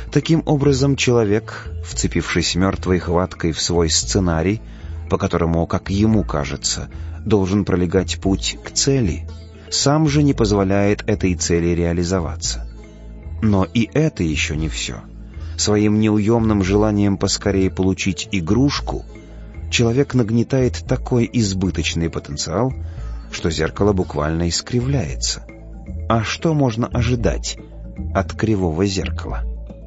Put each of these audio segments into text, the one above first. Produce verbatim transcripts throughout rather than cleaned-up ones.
Таким образом, человек, вцепившись мертвой хваткой в свой сценарий, по которому, как ему кажется, должен пролегать путь к цели, сам же не позволяет этой цели реализоваться. Но и это еще не все. Своим неуемным желанием поскорее получить игрушку человек нагнетает такой избыточный потенциал, что зеркало буквально искривляется. А что можно ожидать от кривого зеркала?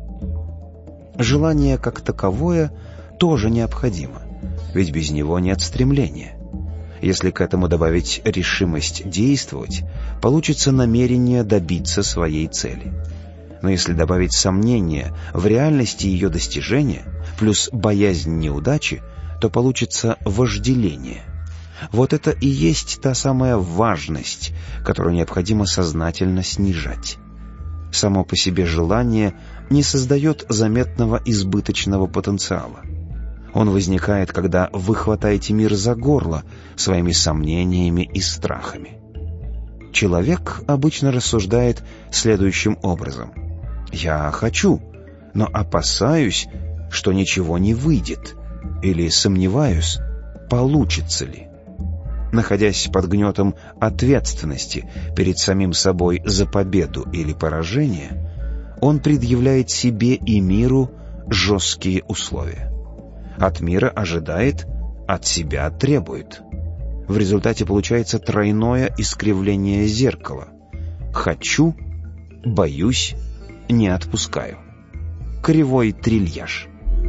Желание как таковое тоже необходимо, ведь без него нет стремления. Если к этому добавить решимость действовать, получится намерение добиться своей цели. Но если добавить сомнение в реальности ее достижения, плюс боязнь неудачи, то получится вожделение. Вот это и есть та самая важность, которую необходимо сознательно снижать. Само по себе желание не создает заметного избыточного потенциала. Он возникает, когда вы хватаете мир за горло своими сомнениями и страхами. Человек обычно рассуждает следующим образом: «Я хочу, но опасаюсь, что ничего не выйдет, или сомневаюсь, получится ли». Находясь под гнетом ответственности перед самим собой за победу или поражение, он предъявляет себе и миру жесткие условия. От мира ожидает, от себя требует. В результате получается тройное искривление зеркала. «Хочу», «боюсь», «не отпускаю». Кривой трильяж.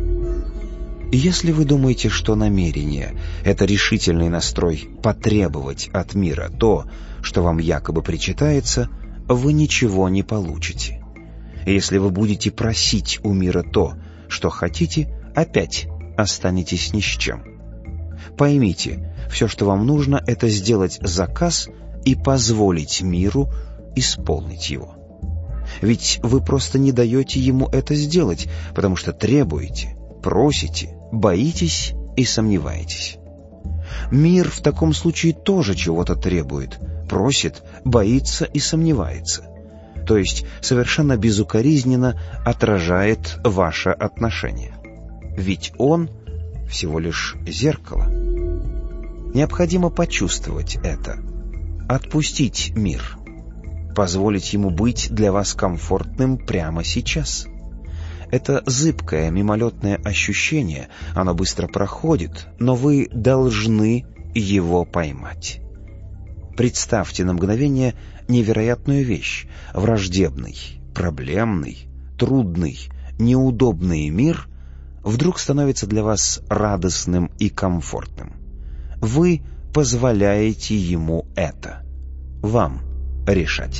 Если вы думаете, что намерение — это решительный настрой потребовать от мира то, что вам якобы причитается, вы ничего не получите. Если вы будете просить у мира то, что хотите, опять останетесь ни с чем. Поймите, все, что вам нужно, это сделать заказ и позволить миру исполнить его. Ведь вы просто не даете ему это сделать, потому что требуете, просите, боитесь и сомневаетесь. Мир в таком случае тоже чего-то требует, просит, боится и сомневается. То есть совершенно безукоризненно отражает ваше отношение. Ведь он всего лишь зеркало. Необходимо почувствовать это, отпустить мир, позволить ему быть для вас комфортным прямо сейчас. Это зыбкое, мимолетное ощущение, оно быстро проходит, но вы должны его поймать. Представьте на мгновение невероятную вещь: враждебный, проблемный, трудный, неудобный мир вдруг становится для вас радостным и комфортным. Вы позволяете ему это. Вам решать.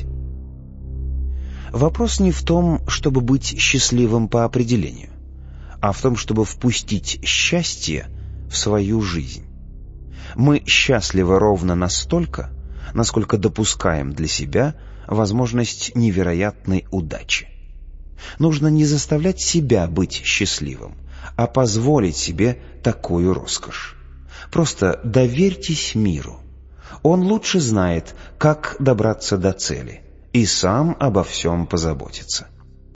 Вопрос не в том, чтобы быть счастливым по определению, а в том, чтобы впустить счастье в свою жизнь. Мы счастливы ровно настолько, насколько допускаем для себя возможность невероятной удачи. Нужно не заставлять себя быть счастливым, а позволить себе такую роскошь. Просто доверьтесь миру. Он лучше знает, как добраться до цели, и сам обо всем позаботится.